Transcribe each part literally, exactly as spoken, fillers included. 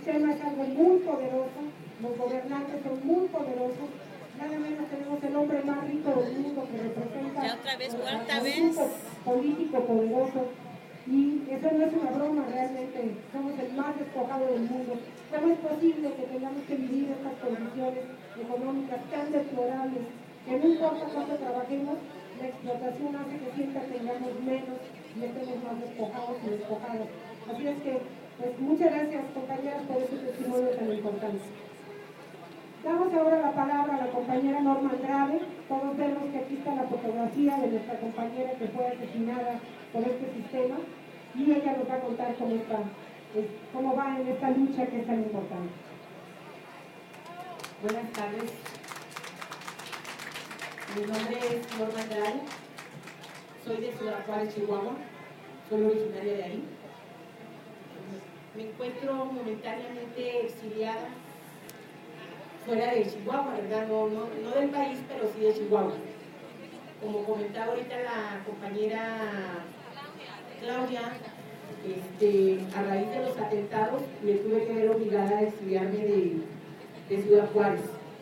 sistema es algo muy poderoso, los gobernantes son muy poderosos, nada menos tenemos el hombre más rico del mundo que representa ya otra vez, cuarta a un vez. grupo político poderoso, y eso no es una broma, realmente somos el más despojado del mundo. ¿Cómo es posible que tengamos que vivir estas condiciones económicas tan deplorables? Que no importa cuánto trabajemos, la explotación hace que siempre tengamos menos y estemos más despojados y despojados. Así es que, pues muchas gracias, compañeras, por este testimonio tan importante. Damos ahora la palabra a la compañera Norma Andrade. Todos vemos que aquí está la fotografía de nuestra compañera que fue asesinada por este sistema, y ella nos va a contar cómo está, pues, cómo va en esta lucha que es tan importante. Buenas tardes. Mi nombre es Norma Andrade. Soy de Ciudad Juárez, Chihuahua. Soy originaria de ahí. Me encuentro momentáneamente exiliada fuera de Chihuahua, ¿verdad? No, no, no del país, pero sí de Chihuahua. Como comentaba ahorita la compañera Claudia, este, a raíz de los atentados me tuve que ver obligada a exiliarme de, de Ciudad Juárez.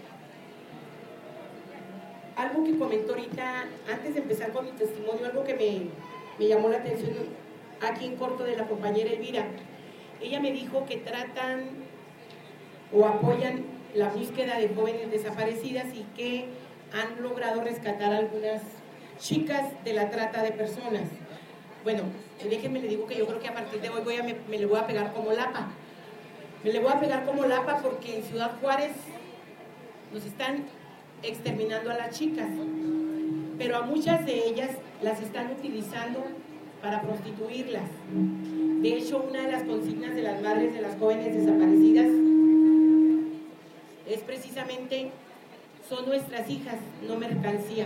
Algo que comentó ahorita, antes de empezar con mi testimonio, algo que me, me llamó la atención aquí en corto de la compañera Elvira. Ella me dijo que tratan o apoyan la búsqueda de jóvenes desaparecidas y que han logrado rescatar a algunas chicas de la trata de personas. Bueno, déjenme le digo que yo creo que a partir de hoy voy a, me, me le voy a pegar como lapa. Me le voy a pegar como lapa porque en Ciudad Juárez nos están exterminando a las chicas, pero a muchas de ellas las están utilizando para prostituirlas. De hecho, una de las consignas de las madres de las jóvenes desaparecidas es precisamente: son nuestras hijas, no mercancía.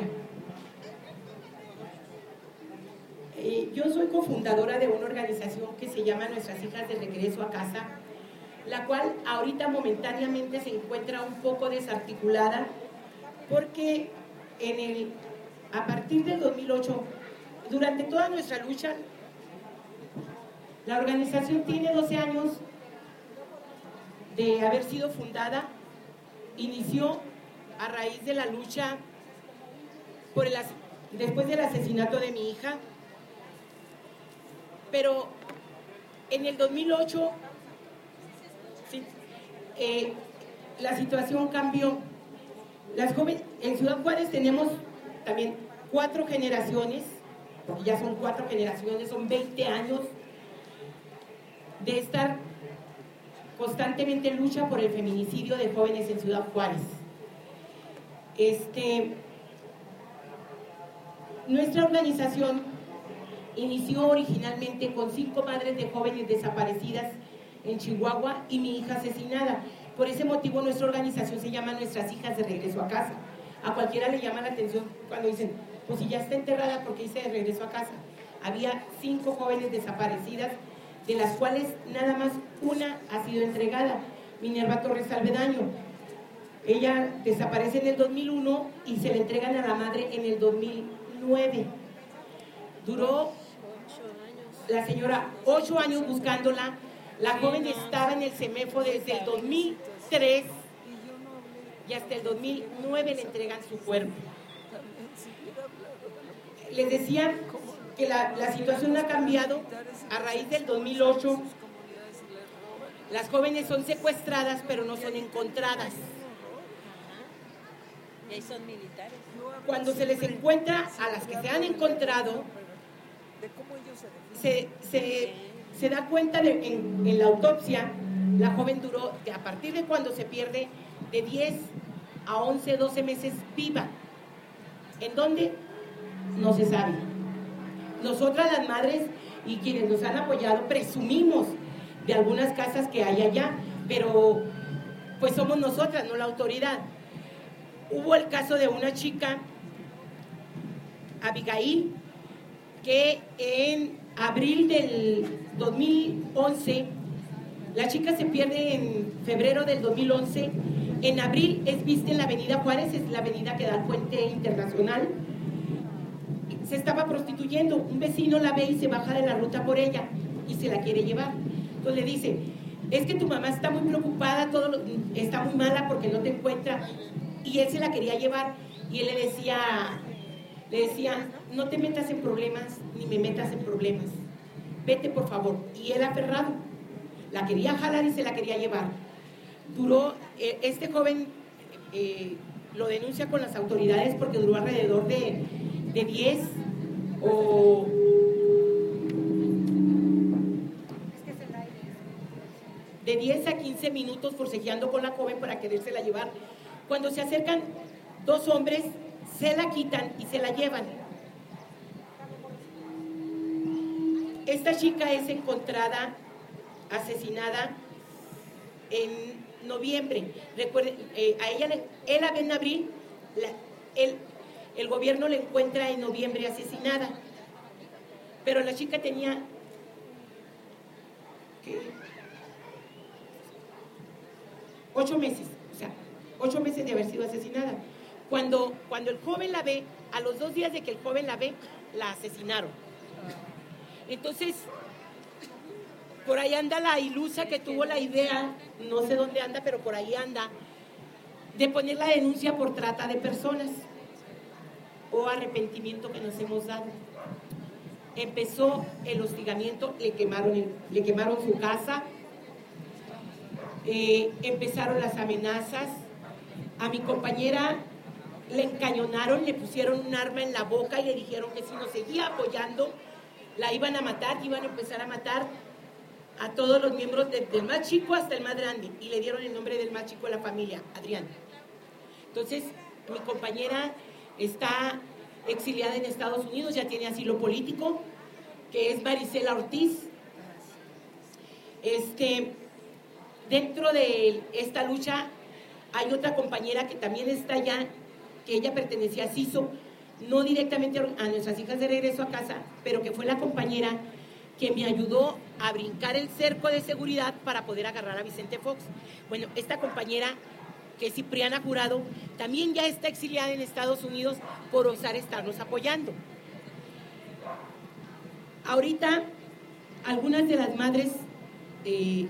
Eh, yo soy cofundadora de una organización que se llama Nuestras Hijas de Regreso a Casa, la cual ahorita momentáneamente se encuentra un poco desarticulada porque en el, a partir del dos mil ocho, durante toda nuestra lucha, la organización tiene doce años de haber sido fundada. Inició a raíz de la lucha por el, después del asesinato de mi hija, pero en el dos mil ocho sí, eh, la situación cambió. Las jóvenes, en Ciudad Juárez tenemos también cuatro generaciones, porque ya son cuatro generaciones, son veinte años de estar constantemente en lucha por el feminicidio de jóvenes en Ciudad Juárez. Este, nuestra organización inició originalmente con cinco madres de jóvenes desaparecidas en Chihuahua y mi hija asesinada. Por ese motivo nuestra organización se llama Nuestras Hijas de Regreso a Casa. A cualquiera le llama la atención cuando dicen, pues si ya está enterrada, ¿por qué dice de regreso a casa? Había cinco jóvenes desaparecidas, de las cuales nada más una ha sido entregada, Minerva Torres Salvedaño. Ella desaparece en el dos mil uno y se le entregan a la madre en el dos mil nueve. Duró la señora ocho años buscándola. La joven estaba en el CEMEFO desde el dos mil tres y hasta el dos mil nueve le entregan su cuerpo. Les decía que la, la situación ha cambiado a raíz del dos mil ocho. Las jóvenes son secuestradas, pero no son encontradas. Y ahí son militares. Cuando se les encuentra a las que se han encontrado, se, se, se da cuenta de, en, en la autopsia, la joven duró, a partir de cuando se pierde, de diez a once, doce meses viva. ¿En dónde? No se sabe. Nosotras las madres y quienes nos han apoyado presumimos de algunas casas que hay allá, pero pues somos nosotras, no la autoridad. Hubo el caso de una chica, Abigail, que en abril del dos mil once, la chica se pierde en febrero del dos mil once, en abril es vista en la avenida Juárez, es la avenida que da al puente internacional. Se estaba prostituyendo, un vecino la ve y se baja de la ruta por ella y se la quiere llevar. Entonces le dice, es que tu mamá está muy preocupada, todo lo, está muy mala porque no te encuentra, y él se la quería llevar, y él le decía, le decía, no te metas en problemas, ni me metas en problemas, vete por favor, y él aferrado, la quería jalar y se la quería llevar. Duró, eh, este joven eh, lo denuncia con las autoridades porque duró alrededor de, de diez o... de diez a quince minutos forcejeando con la joven para querérsela llevar. Cuando se acercan dos hombres, se la quitan y se la llevan. Esta chica es encontrada asesinada en noviembre. Recuerden, eh, a ella, él la ve en abril, la, él, el gobierno la encuentra en noviembre asesinada. Pero la chica tenía... ¿qué? Ocho meses, o sea, ocho meses de haber sido asesinada. Cuando, cuando el joven la ve, a los dos días de que el joven la ve, la asesinaron. Entonces, por ahí anda la ilusa que tuvo la idea, no sé dónde anda, pero por ahí anda, de poner la denuncia por trata de personas o arrepentimiento que nos hemos dado. Empezó el hostigamiento, le quemaron, el, le quemaron su casa, eh, empezaron las amenazas, a mi compañera le encañonaron, le pusieron un arma en la boca y le dijeron que si nos seguía apoyando, la iban a matar, iban a empezar a matar a todos los miembros, de, del más chico hasta el más grande, y le dieron el nombre del más chico de la familia, Adrián. Entonces, mi compañera está exiliada en Estados Unidos, ya tiene asilo político, que es Marisela Ortiz. Este, dentro de esta lucha hay otra compañera que también está allá, que ella pertenecía a CISO, no directamente a nuestras hijas de regreso a casa, pero que fue la compañera que me ayudó a brincar el cerco de seguridad para poder agarrar a Vicente Fox. Bueno, esta compañera, que es Cipriana Jurado, también ya está exiliada en Estados Unidos por osar estarnos apoyando. Ahorita, algunas de las madres, eh,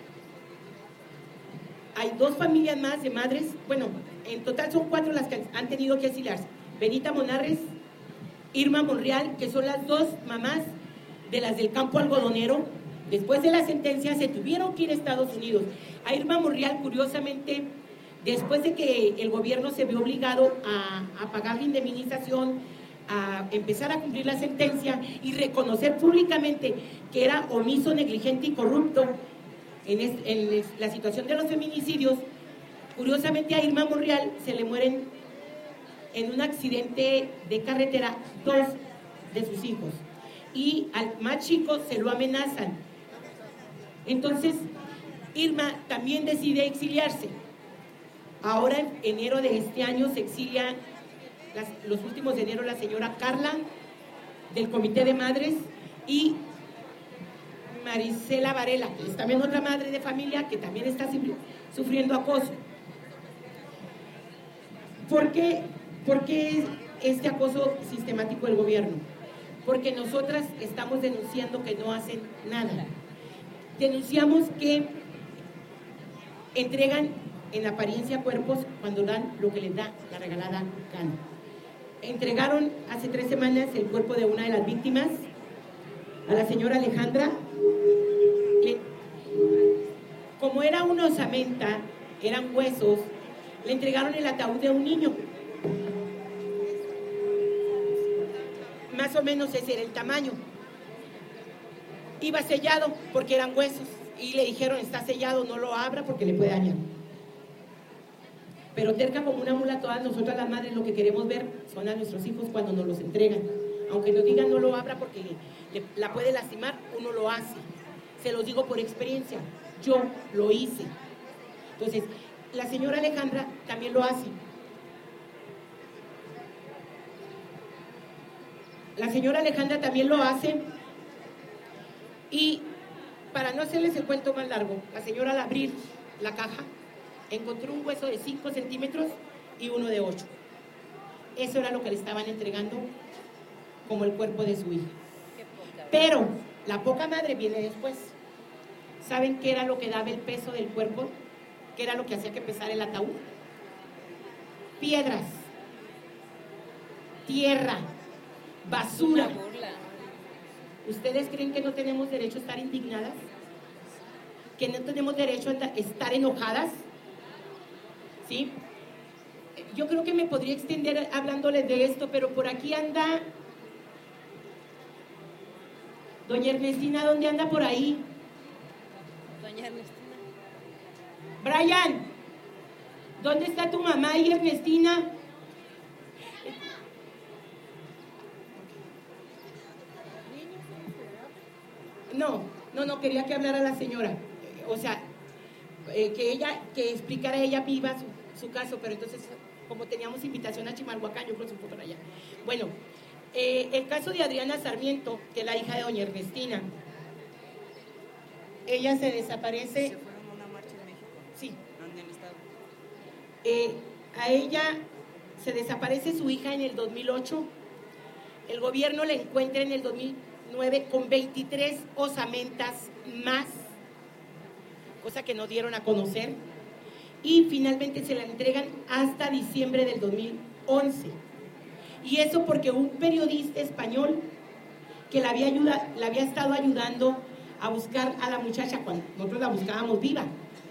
hay dos familias más de madres, bueno, en total son cuatro las que han tenido que exiliarse. Benita Monarres, Irma Monreal, que son las dos mamás de las del campo algodonero. Después de la sentencia se tuvieron que ir a Estados Unidos. A Irma Monreal, curiosamente, después de que el gobierno se vio obligado a, a pagar la indemnización, a empezar a cumplir la sentencia y reconocer públicamente que era omiso, negligente y corrupto en, es, en la situación de los feminicidios, curiosamente a Irma Monreal se le mueren en un accidente de carretera dos de sus hijos, y al más chico se lo amenazan. Entonces, Irma también decide exiliarse. Ahora, en enero de este año, se exilia, las, los últimos de enero, la señora Carla, del Comité de Madres, y Marisela Varela, que es también otra madre de familia que también está sufriendo acoso. ¿Por qué, ¿Por qué este acoso sistemático del gobierno? Porque nosotras estamos denunciando que no hacen nada. Denunciamos que entregan en apariencia cuerpos cuando dan lo que les da la regalada gana. Entregaron hace tres semanas el cuerpo de una de las víctimas, a la señora Alejandra. Le, como era una osamenta, eran huesos, le entregaron el ataúd de un niño. Más o menos ese era el tamaño. Iba sellado porque eran huesos y le dijeron, está sellado, no lo abra porque le puede dañar. Pero terca como una mula, todas nosotras las madres lo que queremos ver son a nuestros hijos cuando nos los entregan. Aunque nos digan no lo abra porque le, le, la puede lastimar, uno lo hace. Se los digo por experiencia, yo lo hice. Entonces, la señora Alejandra también lo hace. La señora Alejandra también lo hace. Y para no hacerles el cuento más largo, la señora al abrir la caja encontró un hueso de cinco centímetros y uno de ocho. Eso era lo que le estaban entregando como el cuerpo de su hija. Pero la poca madre viene después. ¿Saben qué era lo que daba el peso del cuerpo? ¿Qué era lo que hacía que pesara el ataúd? Piedras, tierra, basura. Una burla. ¿Ustedes creen que no tenemos derecho a estar indignadas? ¿Que no tenemos derecho a estar enojadas? ¿Sí? Yo creo que me podría extender hablándoles de esto, pero por aquí anda doña Ernestina. ¿Dónde anda por ahí? Doña Ernestina. Brian, ¿dónde está tu mamá y Ernestina? No, no, no, quería que hablara la señora. O sea, eh, que ella, que explicara ella viva su, su caso, pero entonces, como teníamos invitación a Chimalhuacán, yo creo que se fue por allá. Bueno, eh, el caso de Adriana Sarmiento, que es la hija de doña Ernestina, ella se desaparece. Se fueron a una marcha en México. Sí. En el estado. Eh, a ella se desaparece su hija en el dos mil ocho. El gobierno la encuentra en el dos mil nueve con veintitrés osamentas más, cosa que no dieron a conocer, y finalmente se la entregan hasta diciembre del dos mil once. Y eso porque un periodista español que la había, ayuda, la había estado ayudando a buscar a la muchacha cuando nosotros la buscábamos viva,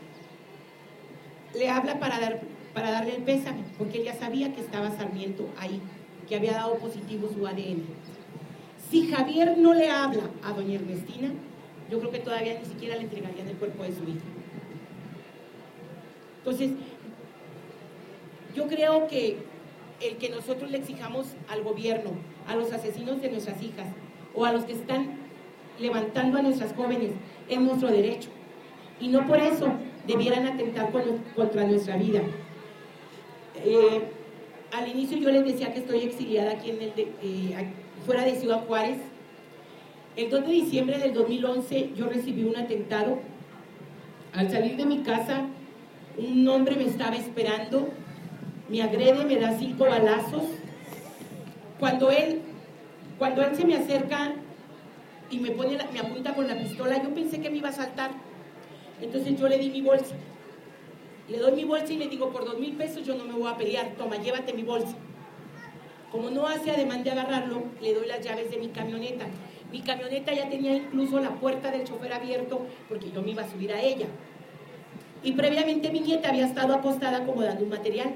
le habla para, dar, para darle el pésame, porque él ya sabía que estaba Sarmiento ahí, que había dado positivo su A D N. Si Javier no le habla a doña Ernestina, yo creo que todavía ni siquiera le entregarían el cuerpo de su hija. Entonces, yo creo que el que nosotros le exijamos al gobierno, a los asesinos de nuestras hijas, o a los que están levantando a nuestras jóvenes, es nuestro derecho. Y no por eso debieran atentar contra nuestra vida. Eh, al inicio yo les decía que estoy exiliada aquí en el de, eh, fuera de Ciudad Juárez. El dos de diciembre del dos mil once yo recibí un atentado. Al salir de mi casa, un hombre me estaba esperando, me agrede, me da cinco balazos. Cuando él, cuando él se me acerca y me, pone la, me apunta con la pistola, yo pensé que me iba a asaltar. Entonces yo le di mi bolsa. Le doy mi bolsa y le digo, por dos mil pesos yo no me voy a pelear, toma, llévate mi bolsa. Como no hace ademán de agarrarlo, le doy las llaves de mi camioneta. Mi camioneta ya tenía incluso la puerta del chofer abierto porque yo me iba a subir a ella. Y previamente mi nieta había estado acostada acomodando un material.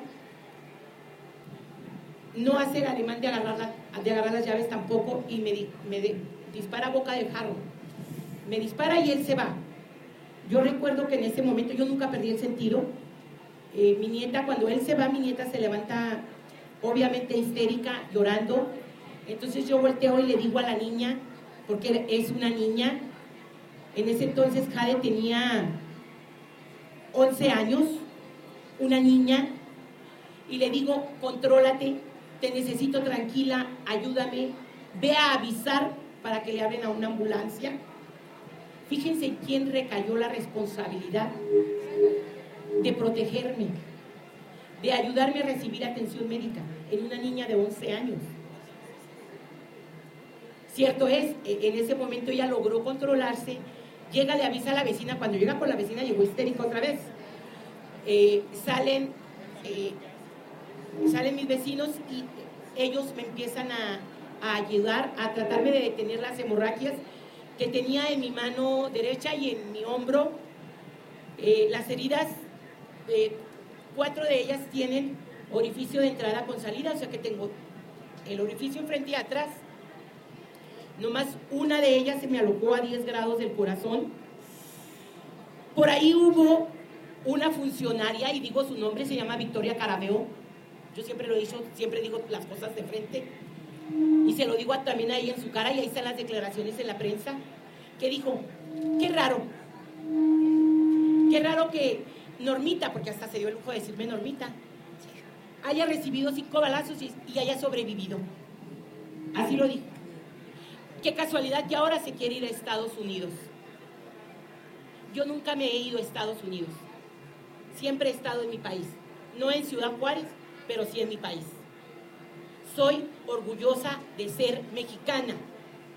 No hace el ademán de agarrar, la, de agarrar las llaves tampoco y me, di, me de, dispara a boca del jarro. Me dispara y él se va. Yo recuerdo que en ese momento yo nunca perdí el sentido. Eh, mi nieta, cuando él se va, mi nieta se levanta obviamente histérica, llorando. Entonces yo volteo y le digo a la niña, porque es una niña, en ese entonces Jade tenía once años, una niña, y le digo, contrólate, te necesito tranquila, ayúdame, ve a avisar para que le hablen a una ambulancia. Fíjense en quién recayó la responsabilidad de protegerme, de ayudarme a recibir atención médica en una niña de once años. Cierto es, en ese momento ella logró controlarse, llega, le avisa a la vecina, cuando llega con la vecina llegó histérica otra vez. Eh, salen, eh, salen mis vecinos y ellos me empiezan a, a ayudar, a tratarme de detener las hemorragias que tenía en mi mano derecha y en mi hombro. Eh, las heridas, eh, cuatro de ellas tienen orificio de entrada con salida, o sea que tengo el orificio enfrente y atrás. Nomás una de ellas se me alocó a diez grados del corazón. Por ahí hubo una funcionaria, y digo su nombre, se llama Victoria Carameo. Yo siempre lo he dicho, siempre digo las cosas de frente. Y se lo digo también a ella en su cara, y ahí están las declaraciones en la prensa, que dijo, qué raro, qué raro que Normita, porque hasta se dio el lujo de decirme Normita, haya recibido cinco balazos y, y haya sobrevivido. Así lo dijo. Qué casualidad que ahora se quiere ir a Estados Unidos. Yo nunca me he ido a Estados Unidos. Siempre he estado en mi país. No en Ciudad Juárez, pero sí en mi país. Soy orgullosa de ser mexicana.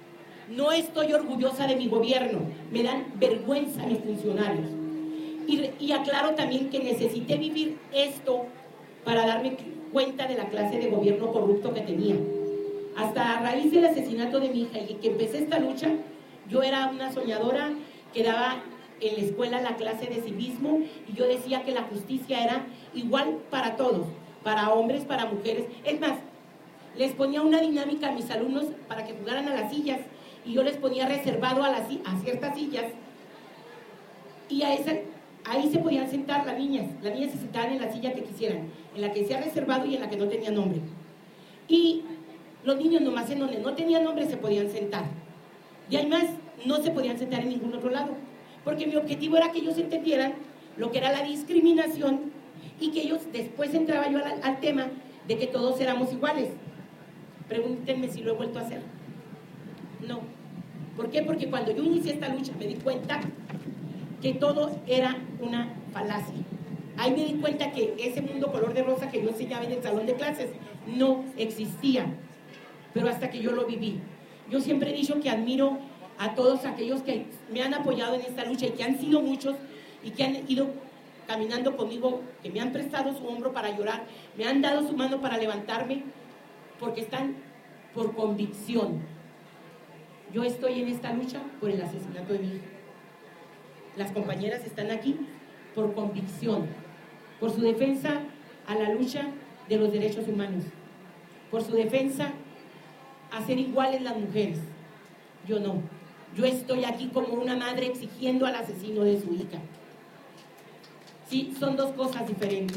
No estoy orgullosa de mi gobierno, me dan vergüenza mis funcionarios. Y, y aclaro también que necesité vivir esto para darme cuenta de la clase de gobierno corrupto que tenía. Hasta a raíz del asesinato de mi hija y que empecé esta lucha, yo era una soñadora que daba en la escuela la clase de civismo y yo decía que la justicia era igual para todos, para hombres, para mujeres. Es más, les ponía una dinámica a mis alumnos para que jugaran a las sillas y yo les ponía reservado a, las, a ciertas sillas y a esa, ahí se podían sentar las niñas. Las niñas se sentaban en la silla que quisieran, en la que sea reservado y en la que no tenía nombre. Y los niños nomás en donde no tenían nombre se podían sentar. Y además no se podían sentar en ningún otro lado. Porque mi objetivo era que ellos entendieran lo que era la discriminación y que ellos, después entraba yo al, al tema de que todos éramos iguales. Pregúntenme si lo he vuelto a hacer. No. ¿Por qué? Porque cuando yo inicié esta lucha me di cuenta que todo era una falacia. Ahí me di cuenta que ese mundo color de rosa que yo enseñaba en el salón de clases no existía. Pero hasta que yo lo viví. Yo siempre he dicho que admiro a todos aquellos que me han apoyado en esta lucha y que han sido muchos y que han ido caminando conmigo, que me han prestado su hombro para llorar, me han dado su mano para levantarme, porque están por convicción. Yo estoy en esta lucha por el asesinato de mi hija. Las compañeras están aquí por convicción, por su defensa a la lucha de los derechos humanos, por su defensa a ser iguales las mujeres. Yo no. Yo estoy aquí como una madre exigiendo al asesino de su hija. Sí, son dos cosas diferentes.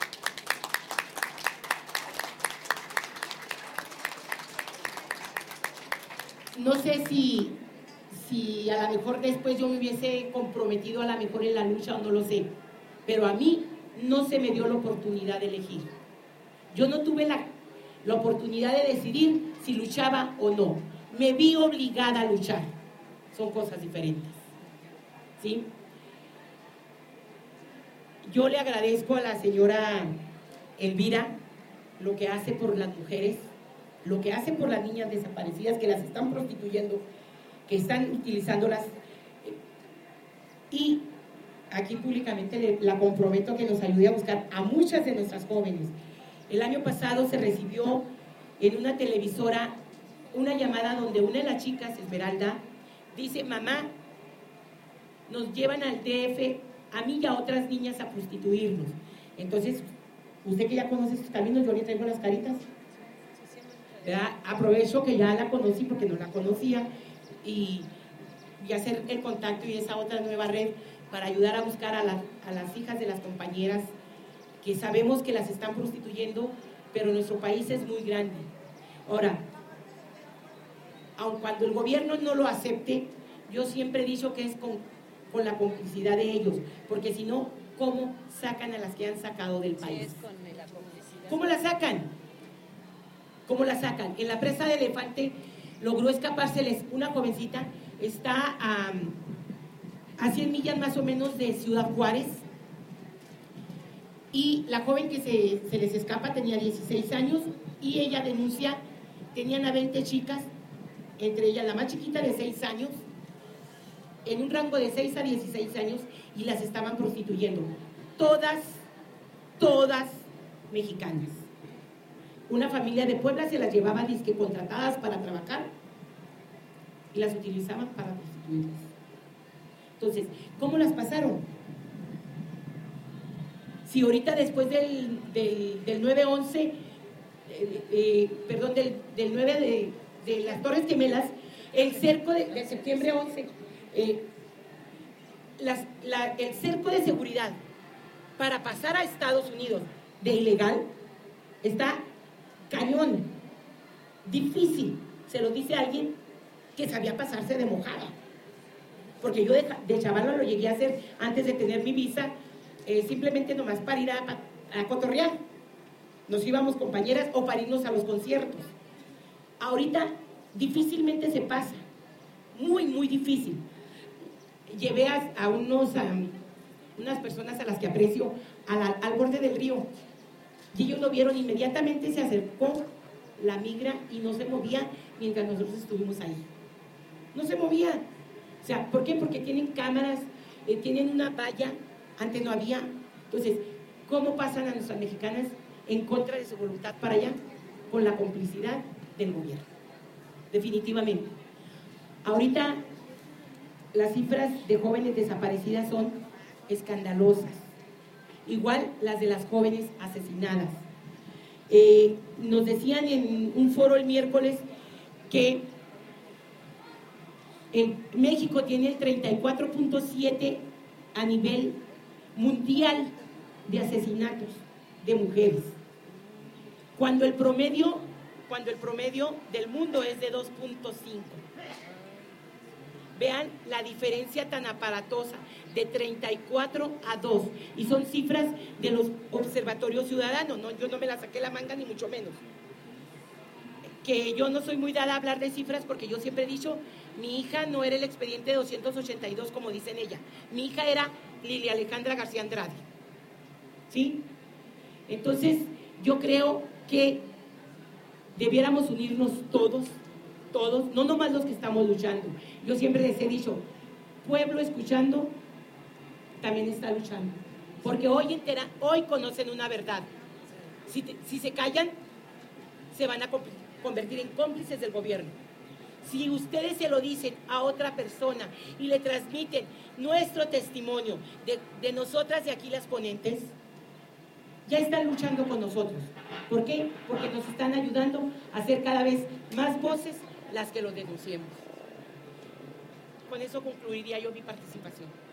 No sé si, si a lo mejor después yo me hubiese comprometido a lo mejor en la lucha o no lo sé, pero a mí no se me dio la oportunidad de elegir. Yo no tuve la, la oportunidad de decidir si luchaba o no. Me vi obligada a luchar. Son cosas diferentes. ¿Sí? Yo le agradezco a la señora Elvira lo que hace por las mujeres, lo que hace por las niñas desaparecidas que las están prostituyendo, que están utilizándolas. Y aquí públicamente le, la comprometo que nos ayude a buscar a muchas de nuestras jóvenes. El año pasado se recibió en una televisora una llamada donde una de las chicas, Esmeralda, dice: mamá, nos llevan al D F a mí y a otras niñas a prostituirnos. Entonces, usted que ya conoce estos caminos, yo le traigo las caritas. ¿Verdad? Aprovecho que ya la conocí porque no la conocía y, y hacer el contacto y esa otra nueva red para ayudar a buscar a, la, a las hijas de las compañeras que sabemos que las están prostituyendo, pero nuestro país es muy grande. Ahora, aun cuando el gobierno no lo acepte, yo siempre he dicho que es con, con la complicidad de ellos, porque si no, ¿cómo sacan a las que han sacado del país? Sí, es con la complicidad. ¿Cómo la sacan? ¿Cómo la sacan? En la presa de Elefante logró escapárseles una jovencita, está a, a cien millas más o menos de Ciudad Juárez, y la joven que se, se les escapa tenía dieciséis años y ella denuncia, tenían a veinte chicas, entre ellas la más chiquita de seis años, en un rango de seis a dieciséis años, y las estaban prostituyendo. Todas, todas mexicanas. Una familia de Puebla se las llevaba disque contratadas para trabajar y las utilizaban para prostituirlas. Entonces, ¿cómo las pasaron? Si ahorita después del, del, del nueve once, eh, eh, perdón, del, del nueve de, de las Torres Gemelas, el cerco de, de septiembre once, eh, las, la, el cerco de seguridad para pasar a Estados Unidos de ilegal está cañón, difícil, se lo dice alguien que sabía pasarse de mojada, porque yo de, de chavala lo llegué a hacer antes de tener mi visa, eh, simplemente nomás para ir a, a cotorrear, nos íbamos compañeras o para irnos a los conciertos. Ahorita difícilmente se pasa, muy muy difícil. Llevé a, a unos a, unas personas a las que aprecio a la, al borde del río, y ellos lo vieron, inmediatamente se acercó la migra y no se movía mientras nosotros estuvimos ahí. no se movía. O sea, ¿por qué? Porque tienen cámaras, eh, tienen una valla, antes no había. Entonces, ¿cómo pasan a nuestras mexicanas en contra de su voluntad para allá? Con la complicidad del gobierno, definitivamente. Ahorita las cifras de jóvenes desaparecidas son escandalosas, igual las de las jóvenes asesinadas. Eh, nos decían en un foro el miércoles que en México tiene el treinta y cuatro punto siete a nivel mundial de asesinatos de mujeres, cuando el promedio, cuando el promedio del mundo es de dos punto cinco. Vean la diferencia tan aparatosa de treinta y cuatro a dos, y son cifras de los observatorios ciudadanos, ¿no? Yo no me la saqué la manga ni mucho menos. Que yo no soy muy dada a hablar de cifras porque yo siempre he dicho, mi hija no era el expediente doscientos ochenta y dos como dicen ella, mi hija era Lilia Alejandra García Andrade, ¿sí? Entonces yo creo que debiéramos unirnos todos, todos, no nomás los que estamos luchando. Yo siempre les he dicho, pueblo escuchando también está luchando, porque hoy entera, hoy conocen una verdad. Si, te, si se callan, se van a convertir en cómplices del gobierno. Si ustedes se lo dicen a otra persona y le transmiten nuestro testimonio de, de nosotras de aquí las ponentes, ya están luchando con nosotros. ¿Por qué? Porque nos están ayudando a ser cada vez más voces las que lo denunciemos. Con eso concluiría yo mi participación.